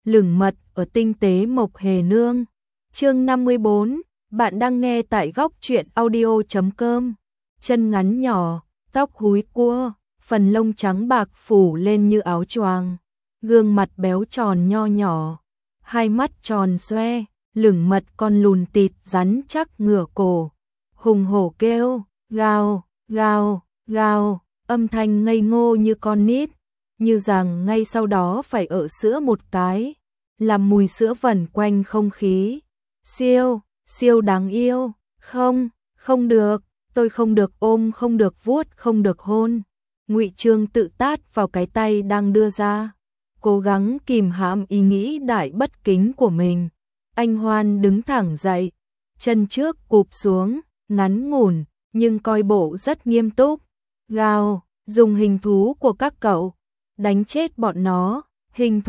lửng mật ở tinh tế Mộc Hề Nương. Chương 54, bạn đang nghe tại góc truyện audio.com. Chân ngắn nhỏ, tóc húi cua, phần lông trắng bạc phủ lên như áo choàng, gương mặt béo tròn nho nhỏ, hai mắt tròn xoe, lửng mật con lùn tịt rắn chắc ngửa cổ, hùng hổ kêu, gào, gào, gào, âm thanh ngây ngô như con nít, như rằng ngay sau đó phải ợ sữa một cái, làm mùi sữa vẩn quanh không khí. Siêu, siêu đáng yêu, không được, tôi không được ôm, không được vuốt, không được hôn. Ngụy Trương tự tát vào cái tay đang đưa ra, cố gắng kìm hãm ý nghĩ đại bất kính của mình. Anh Hoan đứng thẳng dậy, chân trước cụp xuống, ngắn ngủn, nhưng coi bộ rất nghiêm túc. Gào, dùng hình thú của các cậu, đánh chết bọn nó, hình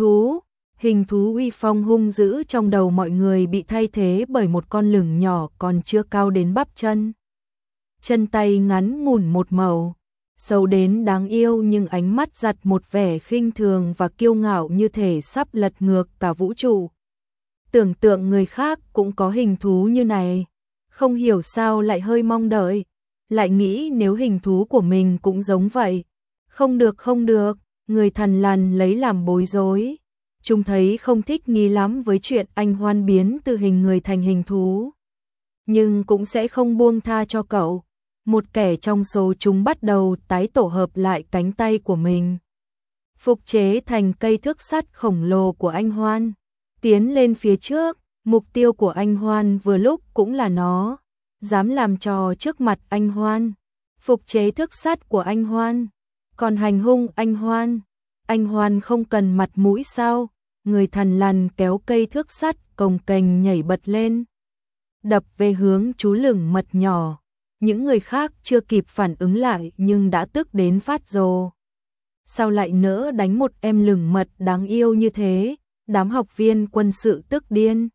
thú uy phong hung dữ trong đầu mọi người bị thay thế bởi một con lửng nhỏ còn chưa cao đến bắp chân. Chân tay ngắn ngủn một màu, xấu đến đáng yêu nhưng ánh mắt giặt một vẻ khinh thường và kiêu ngạo như thể sắp lật ngược cả vũ trụ. Tưởng tượng người khác cũng có hình thú như này, không hiểu sao lại hơi mong đợi, lại nghĩ nếu hình thú của mình cũng giống vậy. Không được, người thằn lằn lấy làm bối rối. Chúng thấy không thích nghi lắm với chuyện anh Hoan biến từ hình người thành hình thú. Nhưng cũng sẽ không buông tha cho cậu. Một kẻ trong số chúng bắt đầu tái tổ hợp lại cánh tay của mình, phục chế thành cây thước sắt khổng lồ của anh Hoan. Tiến lên phía trước, mục tiêu của anh Hoan vừa lúc cũng là nó. Dám làm trò trước mặt anh Hoan, phục chế thước sắt của anh Hoan, còn hành hung anh Hoan. Anh Hoan không cần mặt mũi sao? Người thằn lằn kéo cây thước sắt cồng kềnh nhảy bật lên, đập về hướng chú lửng mật nhỏ. Những người khác chưa kịp phản ứng lại nhưng đã tức đến phát rồ. Sao lại nỡ đánh một em lửng mật đáng yêu như thế? Đám học viên quân sự tức điên.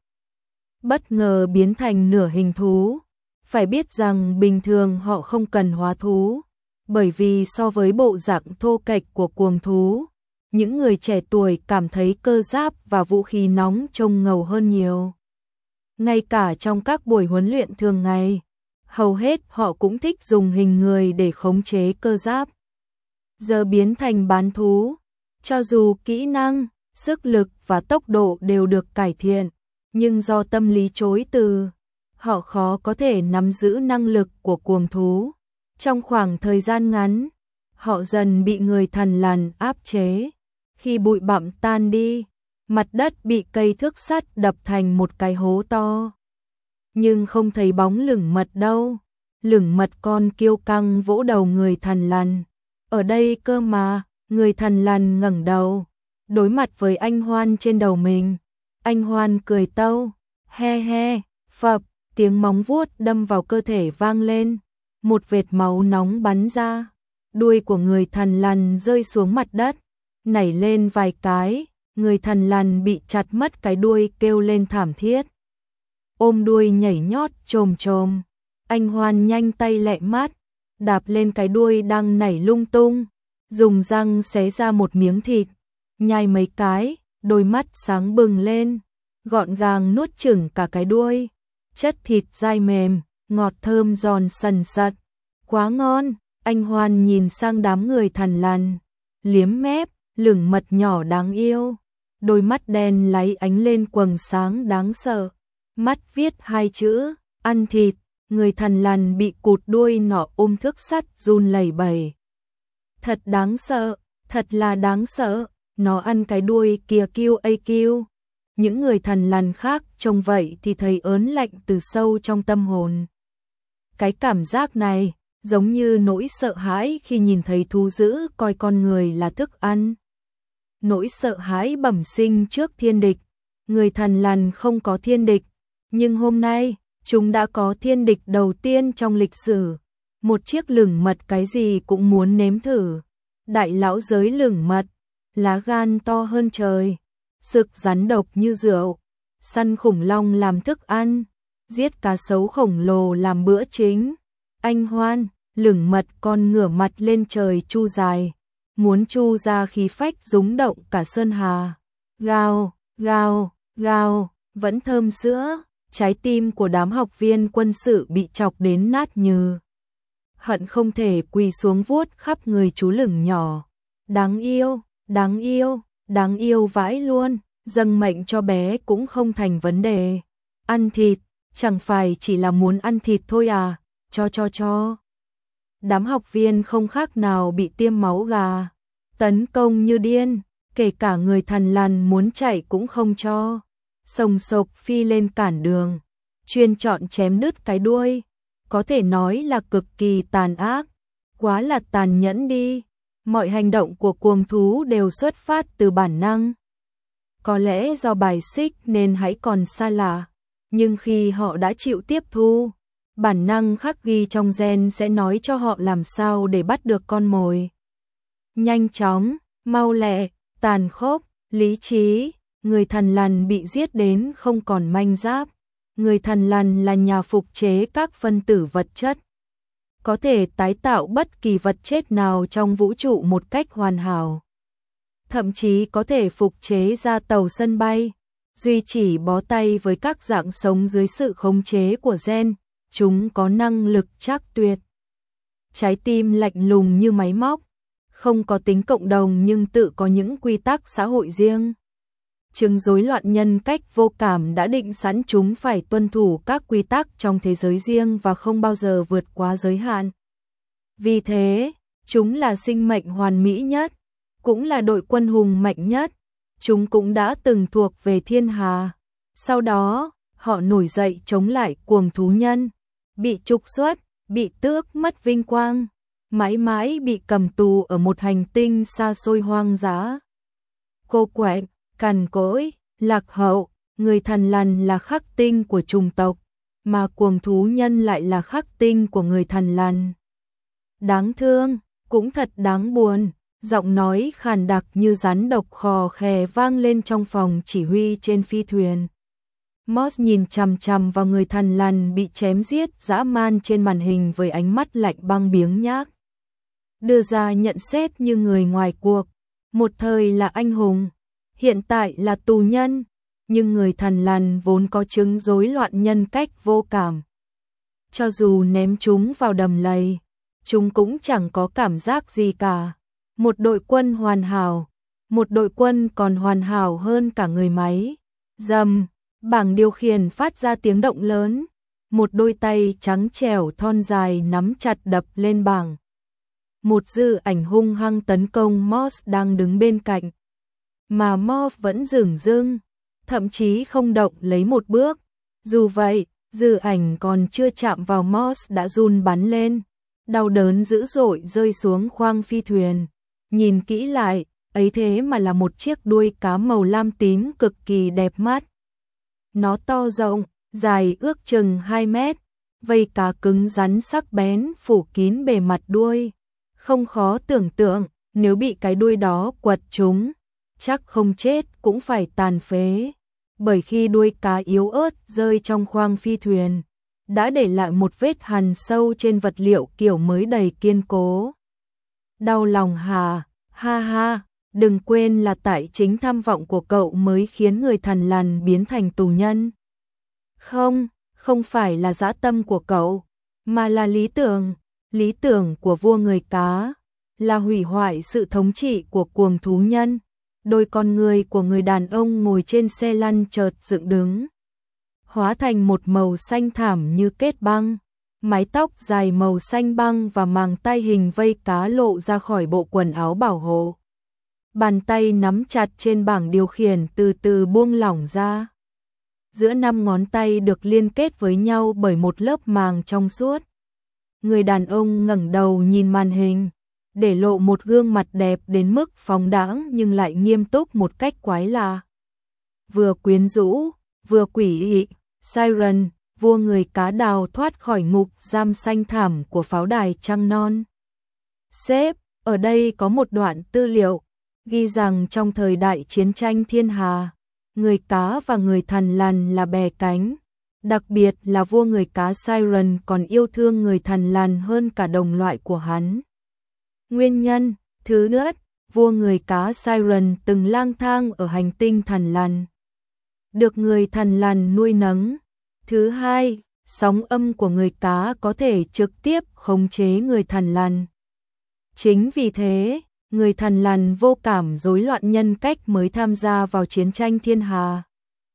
Bất ngờ biến thành nửa hình thú. Phải biết rằng bình thường họ không cần hóa thú, bởi vì so với bộ dạng thô kệch của cuồng thú, những người trẻ tuổi cảm thấy cơ giáp và vũ khí nóng trông ngầu hơn nhiều. Ngay cả trong các buổi huấn luyện thường ngày, hầu hết họ cũng thích dùng hình người để khống chế cơ giáp. Giờ biến thành bán thú, cho dù kỹ năng, sức lực và tốc độ đều được cải thiện, nhưng do tâm lý chối từ, họ khó có thể nắm giữ năng lực của cuồng thú. Trong khoảng thời gian ngắn, họ dần bị người thằn lằn áp chế. Khi bụi bặm tan đi, mặt đất bị cây thước sắt đập thành một cái hố to. Nhưng không thấy bóng lửng mật đâu. Lửng mật con kiêu căng vỗ đầu người thằn lằn. Ở đây cơ mà. Người thằn lằn ngẩng đầu, đối mặt với anh Hoan trên đầu mình. Anh Hoan cười tâu, he he, phập, tiếng móng vuốt đâm vào cơ thể vang lên. Một vệt máu nóng bắn ra. Đuôi của người thằn lằn rơi xuống mặt đất, nảy lên vài cái. Người thằn lằn bị chặt mất cái đuôi kêu lên thảm thiết, ôm đuôi nhảy nhót chồm chồm. Anh Hoan nhanh tay lẹ mắt, đạp lên cái đuôi đang nảy lung tung, dùng răng xé ra một miếng thịt, nhai mấy cái, đôi mắt sáng bừng lên, gọn gàng nuốt chửng cả cái đuôi. Chất thịt dai mềm, ngọt thơm giòn sần sật, quá ngon. Anh Hoan nhìn sang đám người thằn lằn, liếm mép. Lửng mật nhỏ đáng yêu, đôi mắt đen láy ánh lên quầng sáng đáng sợ, mắt viết hai chữ, ăn thịt. Người thằn lằn bị cụt đuôi nọ ôm thước sắt run lẩy bẩy. Thật đáng sợ, thật là đáng sợ, nó ăn cái đuôi kia kêu ây kêu. Những người thằn lằn khác trông vậy thì thấy ớn lạnh từ sâu trong tâm hồn. Cái cảm giác này giống như nỗi sợ hãi khi nhìn thấy thú dữ coi con người là thức ăn. Nỗi sợ hãi bẩm sinh trước thiên địch. Người thằn lằn không có thiên địch, nhưng hôm nay chúng đã có thiên địch đầu tiên trong lịch sử. Một chiếc lửng mật cái gì cũng muốn nếm thử. Đại lão giới lửng mật, lá gan to hơn trời, sực rắn độc như rượu, săn khủng long làm thức ăn, giết cá sấu khổng lồ làm bữa chính. Anh Hoan, lửng mật con ngửa mặt lên trời chu dài, muốn chu ra khí phách rúng động cả sơn hà. Gào, Gào, gào, vẫn thơm sữa, trái tim của đám học viên quân sự bị chọc đến nát nhừ. Hận không thể quỳ xuống vuốt khắp người chú lửng nhỏ. Đáng yêu, đáng yêu, đáng yêu vãi luôn, dâng mệnh cho bé cũng không thành vấn đề. Ăn thịt, chẳng phải chỉ là muốn ăn thịt thôi à, cho. Đám học viên không khác nào bị tiêm máu gà, tấn công như điên, kể cả người thằn lằn muốn chạy cũng không cho. Sồng sộc phi lên cản đường, chuyên chọn chém đứt cái đuôi, có thể nói là cực kỳ tàn ác, quá là tàn nhẫn đi. Mọi hành động của cuồng thú đều xuất phát từ bản năng. Có lẽ do bài xích nên hãy còn xa lạ, nhưng khi họ đã chịu tiếp thu, bản năng khắc ghi trong gen sẽ nói cho họ làm sao để bắt được con mồi. Nhanh chóng, mau lẹ, tàn khốc, lý trí, người thằn lằn bị giết đến không còn manh giáp. Người thằn lằn là nhà phục chế các phân tử vật chất, có thể tái tạo bất kỳ vật chất nào trong vũ trụ một cách hoàn hảo. Thậm chí có thể phục chế ra tàu sân bay, duy chỉ bó tay với các dạng sống dưới sự khống chế của gen, chúng có năng lực trác tuyệt. Trái tim lạnh lùng như máy móc, không có tính cộng đồng nhưng tự có những quy tắc xã hội riêng. Chứng rối loạn nhân cách vô cảm đã định sẵn chúng phải tuân thủ các quy tắc trong thế giới riêng và không bao giờ vượt quá giới hạn. Vì thế, chúng là sinh mệnh hoàn mỹ nhất, cũng là đội quân hùng mạnh nhất. Chúng cũng đã từng thuộc về thiên hà. Sau đó, họ nổi dậy chống lại cuồng thú nhân, bị trục xuất, bị tước mất vinh quang, mãi mãi bị cầm tù ở một hành tinh xa xôi hoang dã. Cô quạnh, cằn cỗi, lạc hậu, người thằn lằn là khắc tinh của chủng tộc, mà cuồng thú nhân lại là khắc tinh của người thằn lằn. Đáng thương, cũng thật đáng buồn, giọng nói khàn đặc như rắn độc khò khè vang lên trong phòng chỉ huy trên phi thuyền. Moss nhìn chằm chằm vào người thằn lằn bị chém giết dã man trên màn hình với ánh mắt lạnh băng biếng nhác. Đưa ra nhận xét như người ngoài cuộc, một thời là anh hùng, hiện tại là tù nhân, nhưng người thằn lằn vốn có chứng rối loạn nhân cách vô cảm. Cho dù ném chúng vào đầm lầy, chúng cũng chẳng có cảm giác gì cả. Một đội quân hoàn hảo, một đội quân còn hoàn hảo hơn cả người máy. Rầm, bảng điều khiển phát ra tiếng động lớn, một đôi tay trắng trẻo thon dài nắm chặt đập lên bảng. Một dư ảnh hung hăng tấn công Moss đang đứng bên cạnh, mà Moss vẫn dửng dưng, thậm chí không động lấy một bước. Dù vậy, dư ảnh còn chưa chạm vào Moss đã run bắn lên, đau đớn dữ dội rơi xuống khoang phi thuyền. Nhìn kỹ lại, ấy thế mà là một chiếc đuôi cá màu lam tím cực kỳ đẹp mắt. Nó to rộng, dài ước chừng 2 mét, vây cá cứng rắn sắc bén phủ kín bề mặt đuôi. Không khó tưởng tượng, nếu bị cái đuôi đó quật trúng, chắc không chết cũng phải tàn phế. Bởi khi đuôi cá yếu ớt rơi trong khoang phi thuyền, đã để lại một vết hằn sâu trên vật liệu kiểu mới đầy kiên cố. Đau lòng hà, ha ha, đừng quên là tại chính tham vọng của cậu mới khiến người thằn lằn biến thành tù nhân. Không, không phải là dã tâm của cậu, mà là lý tưởng của vua người cá, là hủy hoại sự thống trị của cuồng thú nhân. Đôi con người của người đàn ông ngồi trên xe lăn chợt dựng đứng, hóa thành một màu xanh thảm như kết băng. Mái tóc dài màu xanh băng và màng tay hình vây cá lộ ra khỏi bộ quần áo bảo hộ. Bàn tay nắm chặt trên bảng điều khiển từ từ buông lỏng ra. Giữa 5 ngón tay được liên kết với nhau bởi một lớp màng trong suốt. Người đàn ông ngẩng đầu nhìn màn hình, để lộ một gương mặt đẹp đến mức phóng đãng nhưng lại nghiêm túc một cách quái lạ. Vừa quyến rũ, vừa quỷ dị, Siren, vua người cá đào thoát khỏi ngục giam xanh thảm của pháo đài trăng non. Sếp, ở đây có một đoạn tư liệu, ghi rằng trong thời đại chiến tranh thiên hà, người cá và người thằn lằn là bè cánh. Đặc biệt là vua người cá Siren còn yêu thương người thằn lằn hơn cả đồng loại của hắn. Nguyên nhân, thứ nhất, vua người cá Siren từng lang thang ở hành tinh thằn lằn. được người thằn lằn nuôi nấng. Thứ hai, sóng âm của người cá có thể trực tiếp khống chế người thằn lằn. Chính vì thế, người thằn lằn vô cảm rối loạn nhân cách mới tham gia vào chiến tranh thiên hà,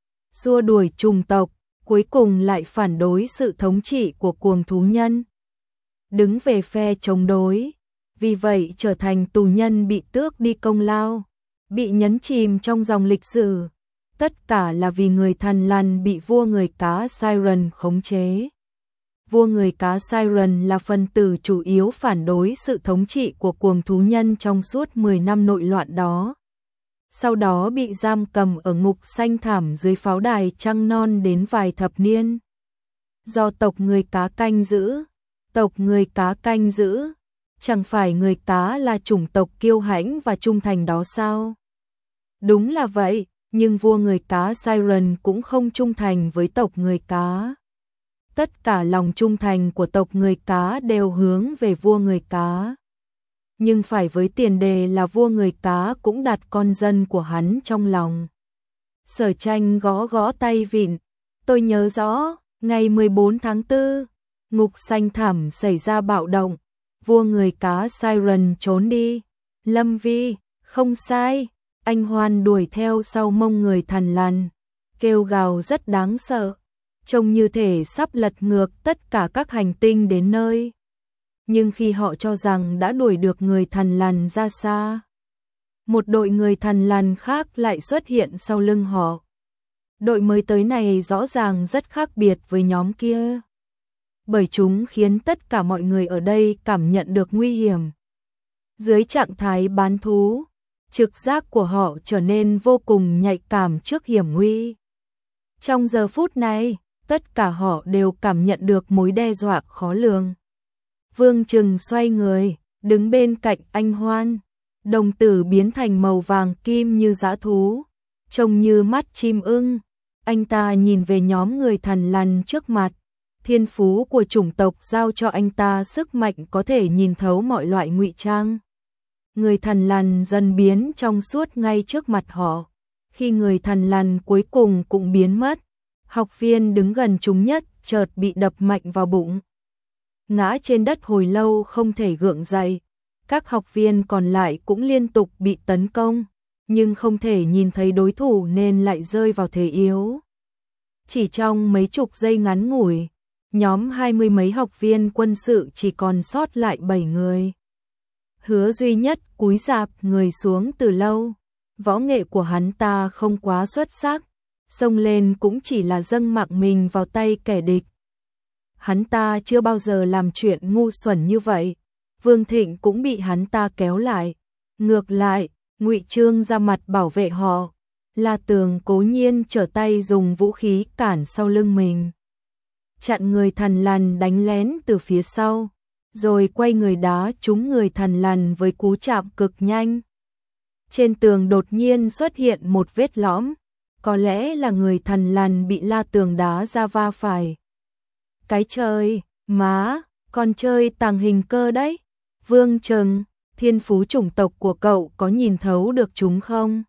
xua đuổi chủng tộc, cuối cùng lại phản đối sự thống trị của cuồng thú nhân, đứng về phe chống đối, vì vậy trở thành tù nhân bị tước đi công lao, bị nhấn chìm trong dòng lịch sử. Tất cả là vì người thằn lằn bị vua người cá Siren khống chế. Vua người cá Siren là phần tử chủ yếu phản đối sự thống trị của cuồng thú nhân trong suốt 10 năm nội loạn đó. Sau đó bị giam cầm ở ngục xanh thảm dưới pháo đài trăng non đến vài thập niên. Do tộc người cá canh giữ. Tộc người cá canh giữ. Chẳng phải người cá là chủng tộc kiêu hãnh và trung thành đó sao? Đúng là vậy, nhưng vua người cá Siren cũng không trung thành với tộc người cá. Tất cả lòng trung thành của tộc người cá đều hướng về vua người cá. Nhưng phải với tiền đề là vua người cá cũng đặt con dân của hắn trong lòng. Sở Tranh gõ gõ tay vịn. Tôi nhớ rõ, ngày 14 tháng 4, ngục xanh thẳm xảy ra bạo động. Vua người cá Siren trốn đi. Lâm Vi, không sai. Anh Hoan đuổi theo sau mông người thằn lằn, kêu gào rất đáng sợ, trông như thể sắp lật ngược tất cả các hành tinh đến nơi. Nhưng khi họ cho rằng đã đuổi được người thằn lằn ra xa, một đội người thằn lằn khác lại xuất hiện sau lưng họ. Đội mới tới này rõ ràng rất khác biệt với nhóm kia, bởi chúng khiến tất cả mọi người ở đây cảm nhận được nguy hiểm. Dưới trạng thái bán thú, trực giác của họ trở nên vô cùng nhạy cảm trước hiểm nguy. Trong giờ phút này, tất cả họ đều cảm nhận được mối đe dọa khó lường. Vương Trừng xoay người, đứng bên cạnh anh Hoan, đồng tử biến thành màu vàng kim như dã thú, trông như mắt chim ưng. Anh ta nhìn về nhóm người thằn lằn trước mặt, thiên phú của chủng tộc giao cho anh ta sức mạnh có thể nhìn thấu mọi loại ngụy trang. Người thằn lằn dần biến trong suốt ngay trước mặt họ. Khi người thằn lằn cuối cùng cũng biến mất, học viên đứng gần chúng nhất chợt bị đập mạnh vào bụng, ngã trên đất hồi lâu không thể gượng dậy. Các học viên còn lại cũng liên tục bị tấn công, nhưng không thể nhìn thấy đối thủ nên lại rơi vào thế yếu. Chỉ trong mấy chục giây ngắn ngủi, nhóm 20 mấy học viên quân sự chỉ còn sót lại 7 người. Hứa Duy Nhất cúi rạp người xuống từ lâu, võ nghệ của hắn ta không quá xuất sắc, xông lên cũng chỉ là dâng mạng mình vào tay kẻ địch. Hắn ta chưa bao giờ làm chuyện ngu xuẩn như vậy. Vương Thịnh cũng bị hắn ta kéo lại. Ngược lại, Ngụy Trương ra mặt bảo vệ họ. La Tường cố nhiên trở tay dùng vũ khí cản sau lưng mình, chặn người thằn lằn đánh lén từ phía sau, rồi quay người đá trúng người thằn lằn với cú chạm cực nhanh. Trên tường đột nhiên xuất hiện một vết lõm, có lẽ là người thằn lằn bị La Tường đá ra va phải. Cái trời, má, con chơi tàng hình cơ đấy. Vương Trừng, thiên phú chủng tộc của cậu có nhìn thấu được chúng không?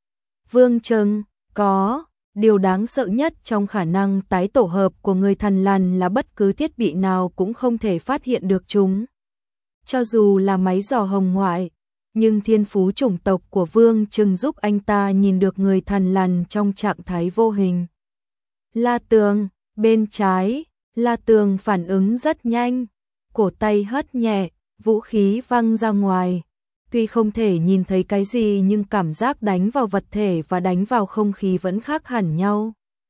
Vương Trừng, có. Điều đáng sợ nhất trong khả năng tái tổ hợp của người thằn lằn là bất cứ thiết bị nào cũng không thể phát hiện được chúng. Cho dù là máy dò hồng ngoại, nhưng thiên phú chủng tộc của Vương Trừng giúp anh ta nhìn được người thằn lằn trong trạng thái vô hình. La Tường, bên trái, La Tường phản ứng rất nhanh, cổ tay hất nhẹ, vũ khí văng ra ngoài. Tuy không thể nhìn thấy cái gì nhưng cảm giác đánh vào vật thể và đánh vào không khí vẫn khác hẳn nhau.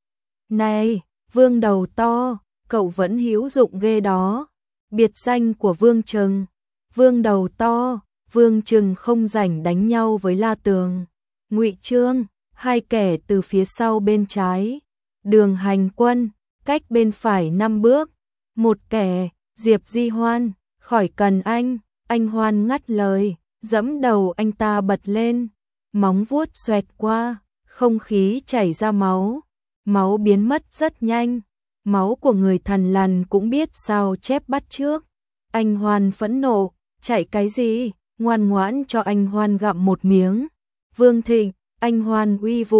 Này, Vương đầu to, cậu vẫn hữu dụng ghê đó. Biệt danh của Vương Trừng, Vương đầu to. Vương Trừng không rảnh đánh nhau với La Tường. Ngụy Trương, hai kẻ từ phía sau bên trái. Đường Hành Quân, cách bên phải 5 bước. Một kẻ, Diệp Di Hoan, khỏi cần anh Hoan ngắt lời. Dẫm đầu anh ta bật lên, móng vuốt xoẹt qua, không khí chảy ra máu. Máu biến mất rất nhanh, máu của người thằn lằn cũng biết sao chép bắt trước. Anh Hoan phẫn nộ, chạy cái gì, ngoan ngoãn cho anh Hoan gặm một miếng. Vương Thịnh, anh Hoan uy vũ,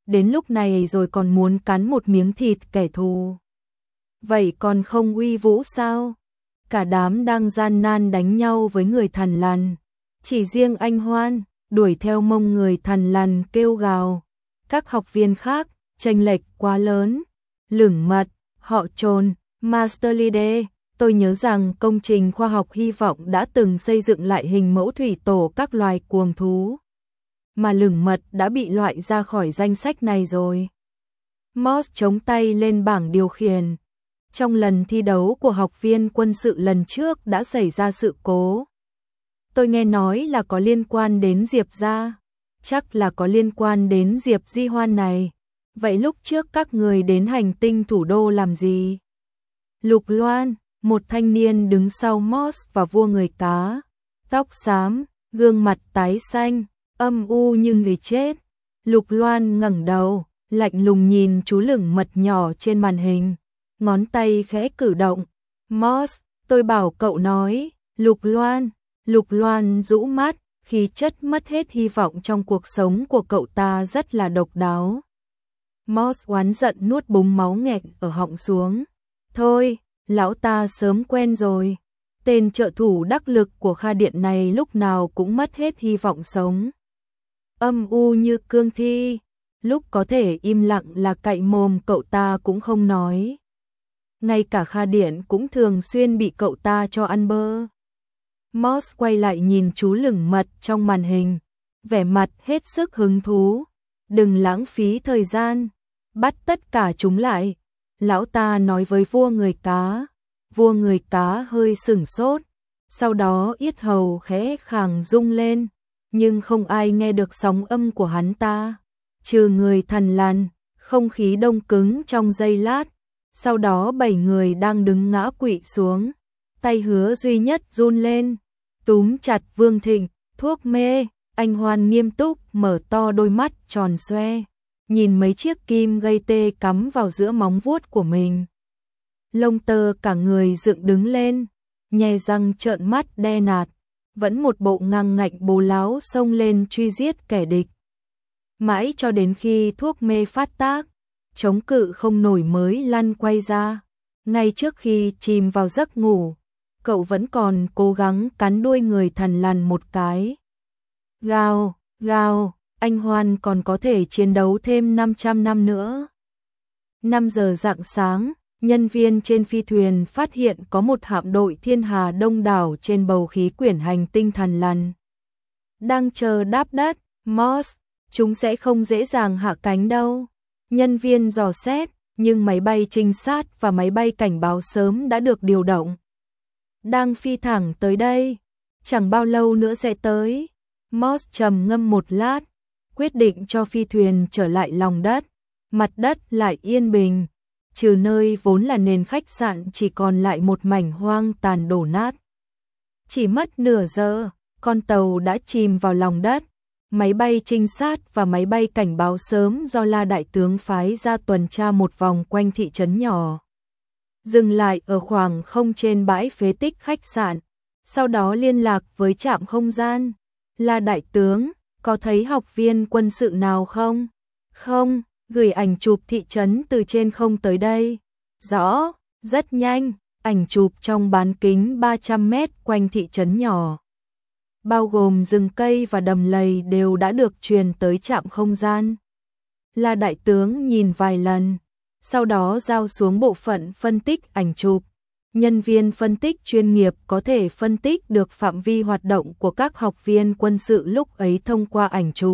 đến lúc này rồi còn muốn cắn một miếng thịt kẻ thù. Vậy còn không uy vũ sao? Cả đám đang gian nan đánh nhau với người Thằn Lằn. Chỉ riêng anh Hoan, đuổi theo mông người Thằn Lằn kêu gào. Các học viên khác, chênh lệch quá lớn. Lửng Mật, họ Trồn, Master Leader, tôi nhớ rằng công trình khoa học hy vọng đã từng xây dựng lại hình mẫu thủy tổ các loài cuồng thú. Mà Lửng Mật đã bị loại ra khỏi danh sách này rồi. Moss chống tay lên bảng điều khiển. Trong lần thi đấu của học viên quân sự lần trước đã xảy ra sự cố. Tôi nghe nói là có liên quan đến Diệp gia. Chắc là có liên quan đến Diệp Di Hoan này. Vậy lúc trước các người đến hành tinh thủ đô làm gì? Lục Loan, một thanh niên đứng sau Moss và vua người cá. Tóc xám, gương mặt tái xanh, âm u như người chết. Lục Loan ngẩng đầu, lạnh lùng nhìn chú Lửng Mật nhỏ trên màn hình. Ngón tay khẽ cử động. Moss, tôi bảo cậu nói. Lục Loan. Lục Loan rũ mắt, khí chất mất hết hy vọng trong cuộc sống của cậu ta rất là độc đáo. Moss oán giận nuốt búng máu nghẹt ở họng xuống. Thôi, lão ta sớm quen rồi. Tên trợ thủ đắc lực của Kha Điện này lúc nào cũng mất hết hy vọng sống. Âm u như cương thi, lúc có thể im lặng là cạy mồm cậu ta cũng không nói. Ngay cả Kha Điện cũng thường xuyên bị cậu ta cho ăn bơ. Moss quay lại nhìn chú Lửng Mật trong màn hình, vẻ mặt hết sức hứng thú. Đừng lãng phí thời gian, bắt tất cả chúng lại. Lão ta nói với vua người cá. Vua người cá hơi sửng sốt, sau đó yết hầu khẽ khàng rung lên, nhưng không ai nghe được sóng âm của hắn ta. Trừ người Thằn Lằn, không khí đông cứng trong giây lát. Sau đó 7 người đang đứng ngã quỵ xuống, tay Hứa duy nhất run lên, túm chặt Vương Thịnh. Thuốc mê. Anh Hoan nghiêm túc mở to đôi mắt tròn xoe, nhìn mấy chiếc kim gây tê cắm vào giữa móng vuốt của mình. Lông tơ cả người dựng đứng lên, nhe răng trợn mắt đe nạt, vẫn một bộ ngang ngạnh bố láo xông lên truy giết kẻ địch. Mãi cho đến khi thuốc mê phát tác, chống cự không nổi mới lăn quay ra. Ngay trước khi chìm vào giấc ngủ, cậu vẫn còn cố gắng cắn đuôi người Thằn Lằn một cái. Gào, gào, anh Hoan còn có thể chiến đấu thêm 500 năm nữa. 5 giờ rạng sáng, nhân viên trên phi thuyền phát hiện có một hạm đội thiên hà đông đảo trên bầu khí quyển hành tinh Thằn Lằn. Đang chờ đáp đất. Moss, chúng sẽ không dễ dàng hạ cánh đâu. Nhân viên dò xét, nhưng máy bay trinh sát và máy bay cảnh báo sớm đã được điều động. Đang phi thẳng tới đây, chẳng bao lâu nữa sẽ tới. Moss trầm ngâm một lát, quyết định cho phi thuyền trở lại lòng đất. Mặt đất lại yên bình, trừ nơi vốn là nền khách sạn chỉ còn lại một mảnh hoang tàn đổ nát. Chỉ mất nửa giờ, con tàu đã chìm vào lòng đất. Máy bay trinh sát và máy bay cảnh báo sớm do La Đại Tướng phái ra tuần tra một vòng quanh thị trấn nhỏ. Dừng lại ở khoảng không trên bãi phế tích khách sạn, sau đó liên lạc với trạm không gian. La Đại Tướng, có thấy học viên quân sự nào không? Không, gửi ảnh chụp thị trấn từ trên không tới đây. Rõ, rất nhanh, ảnh chụp trong bán kính 300 mét quanh thị trấn nhỏ, bao gồm rừng cây và đầm lầy đều đã được truyền tới trạm không gian. La Đại Tướng nhìn vài lần, sau đó giao xuống bộ phận phân tích ảnh chụp. Nhân viên phân tích chuyên nghiệp có thể phân tích được phạm vi hoạt động của các học viên quân sự lúc ấy thông qua ảnh chụp.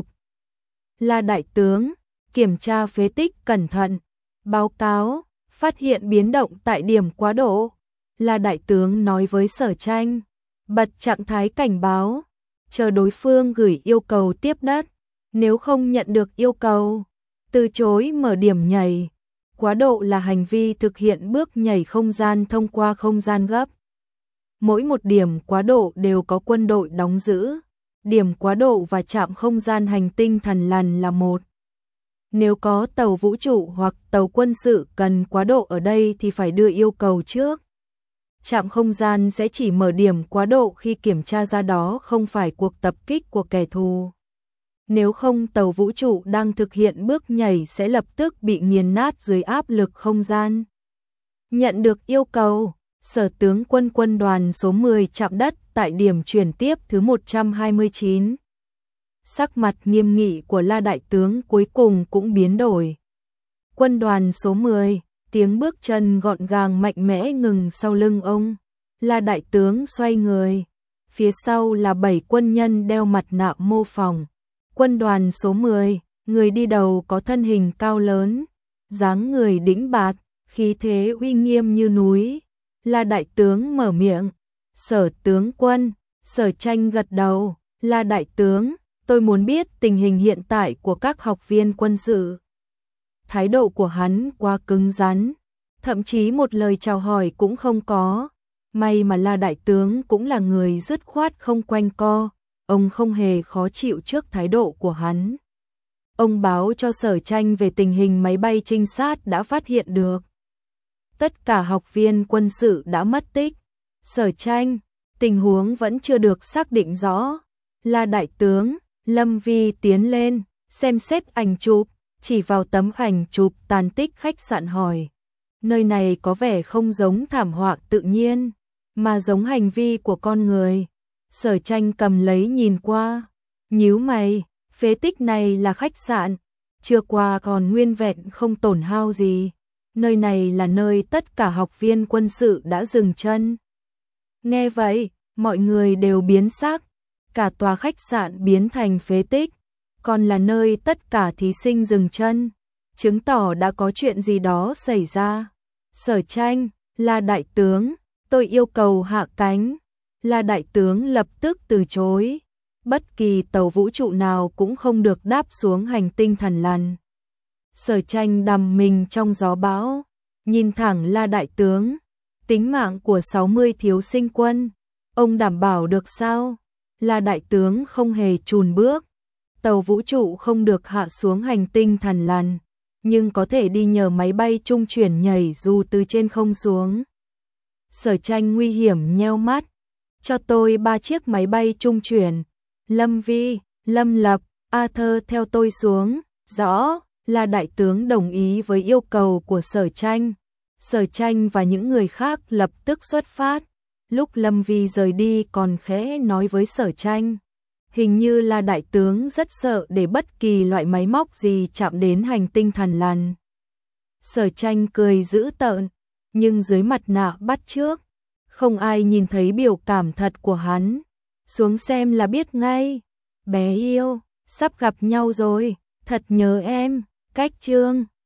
La Đại Tướng, kiểm tra phế tích cẩn thận, báo cáo, phát hiện biến động tại điểm quá độ. La Đại Tướng nói với Sở Tranh, bật trạng thái cảnh báo, chờ đối phương gửi yêu cầu tiếp đất. Nếu không nhận được yêu cầu, từ chối mở điểm nhảy. Quá độ là hành vi thực hiện bước nhảy không gian thông qua không gian gấp. Mỗi một điểm quá độ đều có quân đội đóng giữ. Điểm quá độ và trạm không gian hành tinh Thằn Lằn là một. Nếu có tàu vũ trụ hoặc tàu quân sự cần quá độ ở đây thì phải đưa yêu cầu trước. Trạm không gian sẽ chỉ mở điểm quá độ khi kiểm tra ra đó không phải cuộc tập kích của kẻ thù. nếu không tàu vũ trụ đang thực hiện bước nhảy sẽ lập tức bị nghiền nát dưới áp lực không gian. Nhận được yêu cầu, Sở tướng quân quân đoàn số 10 chạm đất tại điểm chuyển tiếp thứ 129. Sắc mặt nghiêm nghị của La đại tướng cuối cùng cũng biến đổi. Quân đoàn số 10, tiếng bước chân gọn gàng mạnh mẽ ngừng sau lưng ông. La đại tướng xoay người, phía sau là 7 quân nhân đeo mặt nạ mô phỏng. Quân đoàn số 10, người đi đầu có thân hình cao lớn, dáng người đĩnh bạt, khí thế uy nghiêm như núi. La đại tướng mở miệng, Sở tướng quân. Sở Tranh gật đầu, La đại tướng, tôi muốn biết tình hình hiện tại của các học viên quân sự. Thái độ của hắn quá cứng rắn, thậm chí một lời chào hỏi cũng không có. May mà La đại tướng cũng là người dứt khoát không quanh co, ông không hề khó chịu trước thái độ của hắn. Ông báo cho Sở Tranh về tình hình máy bay trinh sát đã phát hiện được. Tất cả học viên quân sự đã mất tích. Sở Tranh, tình huống vẫn chưa được xác định rõ. La đại tướng, Lâm Vi tiến lên, xem xét ảnh chụp, chỉ vào tấm ảnh chụp tàn tích khách sạn hỏi. Nơi này có vẻ không giống thảm họa tự nhiên, mà giống hành vi của con người. Sở Tranh cầm lấy nhìn qua, nhíu mày, phế tích này là khách sạn, chưa qua còn nguyên vẹn không tổn hao gì. Nơi này là nơi tất cả học viên quân sự đã dừng chân. Nghe vậy, mọi người đều biến sắc, cả tòa khách sạn biến thành phế tích, còn là nơi tất cả thí sinh dừng chân, chứng tỏ đã có chuyện gì đó xảy ra. Sở Tranh, La đại tướng, tôi yêu cầu hạ cánh. La đại tướng lập tức từ chối, bất kỳ tàu vũ trụ nào cũng không được đáp xuống hành tinh Thần Lằn. Sở Tranh đầm mình trong gió bão, nhìn thẳng La đại tướng, tính mạng của 60 thiếu sinh quân, ông đảm bảo được sao? La đại tướng không hề chùn bước, tàu vũ trụ không được hạ xuống hành tinh Thần Lằn, nhưng có thể đi nhờ máy bay trung chuyển nhảy dù từ trên không xuống. Sở Tranh nguy hiểm nheo mắt, cho tôi 3 chiếc máy bay trung chuyển. Lâm Vi, Lâm Lập, Arthur theo tôi xuống. Rõ. La đại tướng đồng ý với yêu cầu của Sở Tranh. Sở Tranh và những người khác lập tức xuất phát. Lúc Lâm Vi rời đi còn khẽ nói với Sở Tranh, hình như La đại tướng rất sợ để bất kỳ loại máy móc gì chạm đến hành tinh Thần Lằn. Sở Tranh cười dữ tợn, nhưng dưới mặt nạ bắt chước, không ai nhìn thấy biểu cảm thật của hắn. Xuống xem là biết ngay. Bé yêu, sắp gặp nhau rồi, thật nhớ em. Cách chương